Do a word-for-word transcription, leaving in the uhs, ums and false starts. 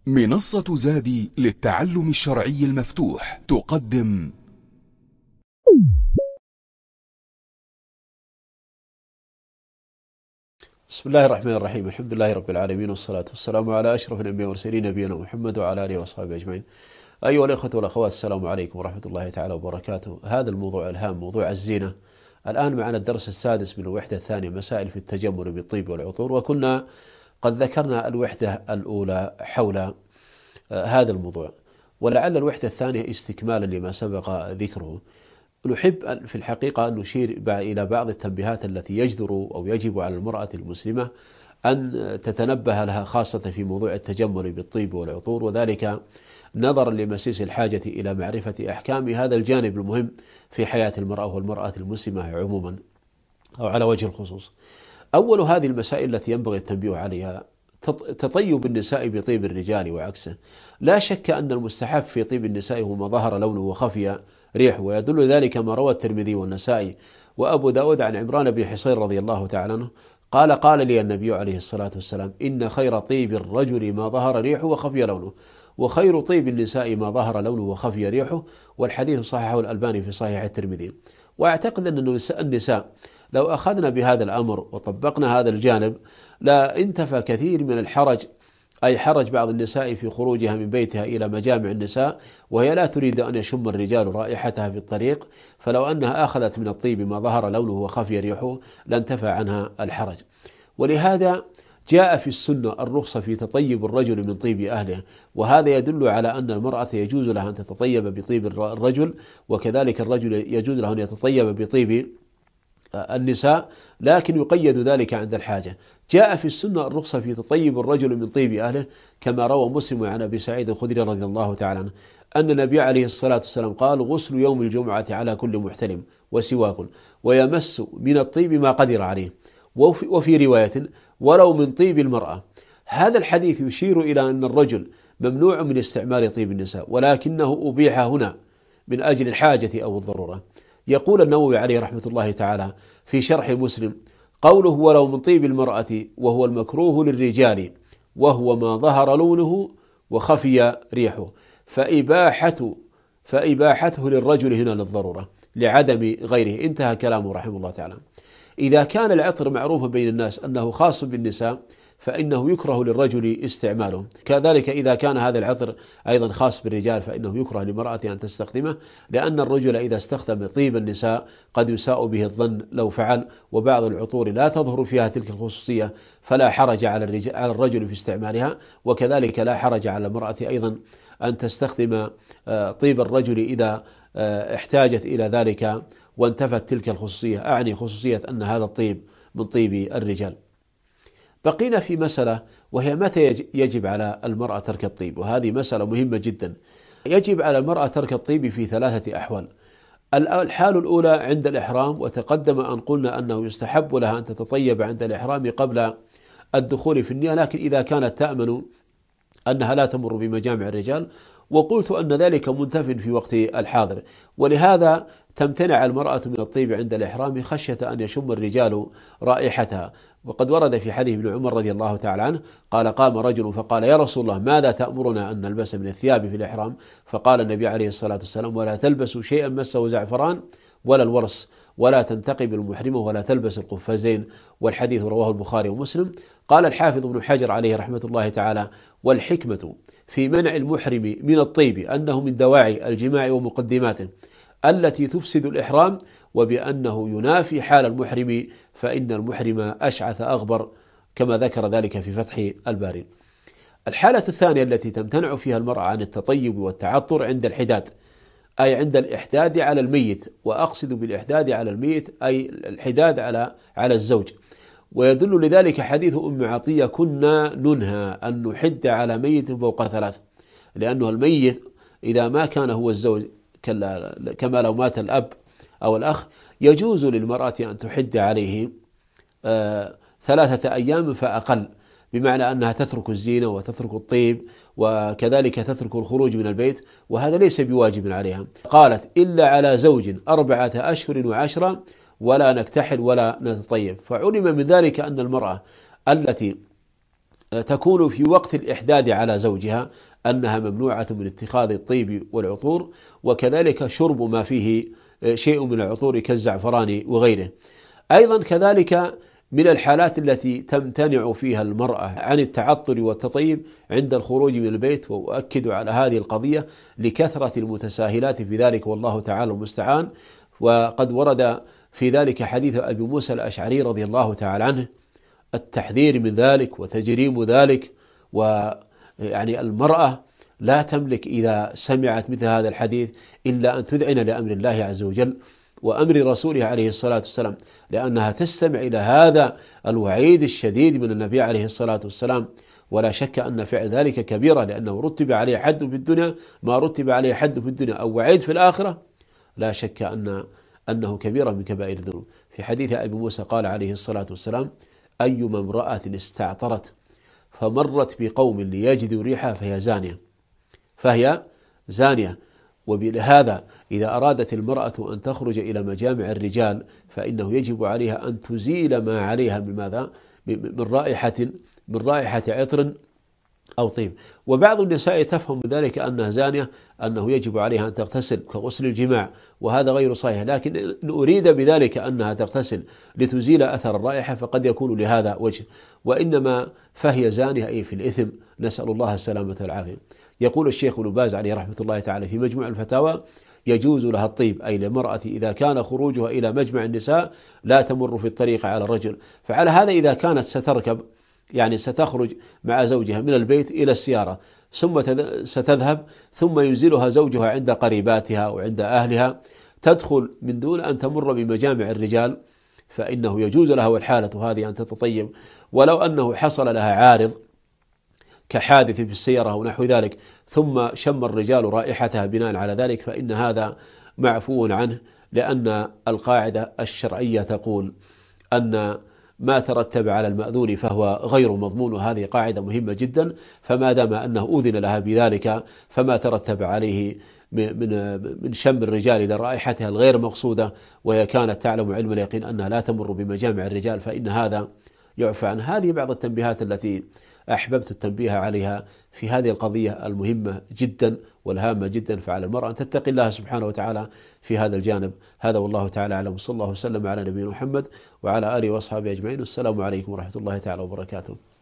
منصة زادي للتعلم الشرعي المفتوح تقدم بسم الله الرحمن الرحيم. الحمد لله رب العالمين، والصلاة والسلام على أشرف الأنبياء والمرسلين نبينا محمد وعلى آله وأصحابه أجمعين. أيها الأخوة والأخوات، السلام عليكم ورحمة الله تعالى وبركاته. هذا الموضوع الهام، موضوع الزينة. الآن معنا الدرس السادس من الوحدة الثانية، مسائل في التجمل بالطيب والعطور، وكنا قد ذكرنا الوحدة الأولى حول هذا الموضوع، ولعل الوحدة الثانية استكمالا لما سبق ذكره. نحب في الحقيقة أن نشير إلى بعض التنبيهات التي يجدر أو يجب على المرأة المسلمة أن تتنبه لها، خاصة في موضوع التجمل بالطيب والعطور، وذلك نظرا لمسيس الحاجة إلى معرفة أحكام هذا الجانب المهم في حياة المرأة والمرأة المسلمة عموما أو على وجه الخصوص. أول هذه المسائل التي ينبغي التنبيه عليها تطيب النساء بطيب الرجال وعكسه. لا شك أن المستحب في طيب النساء هو ما ظهر لونه وخفي ريحه، ويدل ذلك ما روى الترمذي والنسائي وأبو داود عن عمران بن حصين رضي الله تعالى عنه قال: قال لي النبي عليه الصلاة والسلام: إن خير طيب الرجل ما ظهر ريحه وخفي لونه، وخير طيب النساء ما ظهر لونه وخفي ريحه. والحديث صححه الألباني في صحيح الترمذي. وأعتقد أن النساء لو أخذنا بهذا الأمر وطبقنا هذا الجانب لا انتفى كثير من الحرج، أي حرج بعض النساء في خروجها من بيتها إلى مجامع النساء وهي لا تريد أن يشم الرجال رائحتها في الطريق، فلو أنها أخذت من الطيب ما ظهر لونه وخفي ريحه لانتفى عنها الحرج. ولهذا جاء في السنة الرخصة في تطيب الرجل من طيب أهله، وهذا يدل على أن المرأة يجوز لها أن تتطيب بطيب الرجل، وكذلك الرجل يجوز له أن يتطيب بطيب النساء، لكن يقيد ذلك عند الحاجة. جاء في السنة الرخصة في تطيب الرجل من طيب أهله، كما روى مسلم عن أبي سعيد الخدري رضي الله تعالى عنه أن النبي عليه الصلاة والسلام قال: غسل يوم الجمعة على كل محتلم وسواك، ويمس من الطيب ما قدر عليه. وفي, وفي رواية: ولو من طيب المرأة. هذا الحديث يشير إلى أن الرجل ممنوع من استعمال طيب النساء، ولكنه أبيح هنا من أجل الحاجة أو الضرورة. يقول النووي عليه رحمة الله تعالى في شرح مسلم: قوله ولو من طيب المرأة وهو المكروه للرجال وهو ما ظهر لونه وخفي ريحه، فإباحة فإباحته للرجل هنا للضرورة لعدم غيره. انتهى كلامه رحمه الله تعالى. إذا كان العطر معروفا بين الناس أنه خاص بالنساء فإنه يكره للرجل استعماله، كذلك إذا كان هذا العطر أيضا خاص بالرجال فإنه يكره للمرأة أن تستخدمه، لأن الرجل إذا استخدم طيب النساء قد يساء به الظن لو فعل، وبعض العطور لا تظهر فيها تلك الخصوصية، فلا حرج على على الرجل في استعمالها، وكذلك لا حرج على المرأة أيضا أن تستخدم طيب الرجل إذا احتاجت إلى ذلك وانتفت تلك الخصوصية، أعني خصوصية أن هذا الطيب من طيب الرجال. بقينا في مسألة، وهي متى يجب على المرأة ترك الطيب، وهذه مسألة مهمة جدا. يجب على المرأة ترك الطيب في ثلاثة أحوال. الحال الأولى عند الإحرام، وتقدم أن قلنا أنه يستحب لها أن تتطيب عند الإحرام قبل الدخول في النية، لكن إذا كانت تأمن أنها لا تمر بمجامع الرجال، وقلت أن ذلك منتف في وقت الحاضر، ولهذا تمتنع المرأة من الطيب عند الإحرام خشية أن يشم الرجال رائحتها. وقد ورد في حديث ابن عمر رضي الله تعالى عنه قال: قام رجل فقال: يا رسول الله، ماذا تأمرنا أن نلبس من الثياب في الإحرام؟ فقال النبي عليه الصلاة والسلام: ولا تلبسوا شيئا مسه زعفران ولا الورس، ولا تنتقب المحرمة، ولا تلبس القفازين. والحديث رواه البخاري ومسلم. قال الحافظ ابن حجر عليه رحمة الله تعالى: والحكمة في منع المحرم من الطيب أنه من دواعي الجماع ومقدماته التي تفسد الإحرام، وبأنه ينافي حال المحرم، فإن المحرم أشعث أغبر، كما ذكر ذلك في فتح الباري. الحالة الثانية التي تمتنع فيها المرأة عن التطيب والتعطر عند الحداد، أي عند الإحداد على الميت، وأقصد بالإحداد على الميت أي الحداد على على الزوج. ويدل لذلك حديث أم عطية: كنا ننهى أن نحد على ميت فوق ثلاث، لأنه الميت إذا ما كان هو الزوج كما لو مات الأب أو الأخ يجوز للمرأة أن تحد عليه آه ثلاثة أيام فأقل، بمعنى أنها تترك الزينة وتترك الطيب وكذلك تترك الخروج من البيت، وهذا ليس بواجب عليها. قالت: إلا على زوج أربعة أشهر وعشرة ولا نكتحل ولا نتطيب. فعلم من ذلك أن المرأة التي تكون في وقت الإحداد على زوجها أنها ممنوعة من اتخاذ الطيب والعطور، وكذلك شرب ما فيه شيء من العطور كالزعفران وغيره. أيضا كذلك من الحالات التي تمتنع فيها المرأة عن التعطر والتطيب عند الخروج من البيت، وأؤكد على هذه القضية لكثرة المتساهلات في ذلك والله تعالى المستعان. وقد ورد في ذلك حديث أبي موسى الأشعري رضي الله تعالى عنه التحذير من ذلك وتجريم ذلك. ويعني المرأة لا تملك إذا سمعت مثل هذا الحديث إلا أن تذعن لأمر الله عز وجل وأمر رسوله عليه الصلاة والسلام، لأنها تستمع إلى هذا الوعيد الشديد من النبي عليه الصلاة والسلام. ولا شك أن فعل ذلك كبيرة، لأنه رتب عليه حد في الدنيا ما رتب عليه حد في الدنيا أو وعيد في الآخرة، لا شك أن أنه كبيرة من كبائر الذنوب. في حديث أبي موسى قال عليه الصلاة والسلام: أيما امرأة استعطرت فمرت بقوم ليجدوا ريحها فهي زانية فهي زانية. وبهذا إذا أرادت المرأة أن تخرج إلى مجامع الرجال فإنه يجب عليها أن تزيل ما عليها من ماذا؟ من رائحة من رائحة عطر أو طيب. وبعض النساء تفهم ذلك أنها زانية أنه يجب عليها أن تغتسل كغسل الجماع، وهذا غير صحيح. لكن إن أريد بذلك أنها تغتسل لتزيل أثر الرائحة فقد يكون لهذا وجه، وإنما فهي زانية أي في الإثم، نسأل الله السلامة والعافية. يقول الشيخ ابن باز عليه رحمة الله تعالى في مجموع الفتاوى: يجوز لها الطيب، أي للمرأة إذا كان خروجها إلى مجمع النساء لا تمر في الطريق على الرجل. فعلى هذا إذا كانت ستركب يعني ستخرج مع زوجها من البيت إلى السيارة ثم ستذهب ثم ينزلها زوجها عند قريباتها وعند أهلها، تدخل من دون أن تمر بمجامع الرجال، فإنه يجوز لها والحالة هذه أن تتطيب، ولو أنه حصل لها عارض كحادث في السيارة أو نحو ذلك ثم شم الرجال رائحتها بناء على ذلك فإن هذا معفو عنه، لأن القاعدة الشرعية تقول أن ما ترتب على المأذون فهو غير مضمون، وهذه قاعدة مهمة جدا. فما دام أنه أذن لها بذلك فما ترتب عليه من من شم الرجال إلى رائحتها الغير مقصودة، وهي كانت تعلم علم اليقين أنها لا تمر بمجامع الرجال، فإن هذا يعفى عنه. هذه بعض التنبيهات التي أحببت التنبيه عليها في هذه القضية المهمة جدا والهامة جدا، فعلى المرأة أن تتقي الله سبحانه وتعالى في هذا الجانب. هذا والله تعالى أعلم، صلى الله وسلم على نبينا محمد وعلى آله وأصحابه أجمعين. والسلام عليكم ورحمة الله تعالى وبركاته.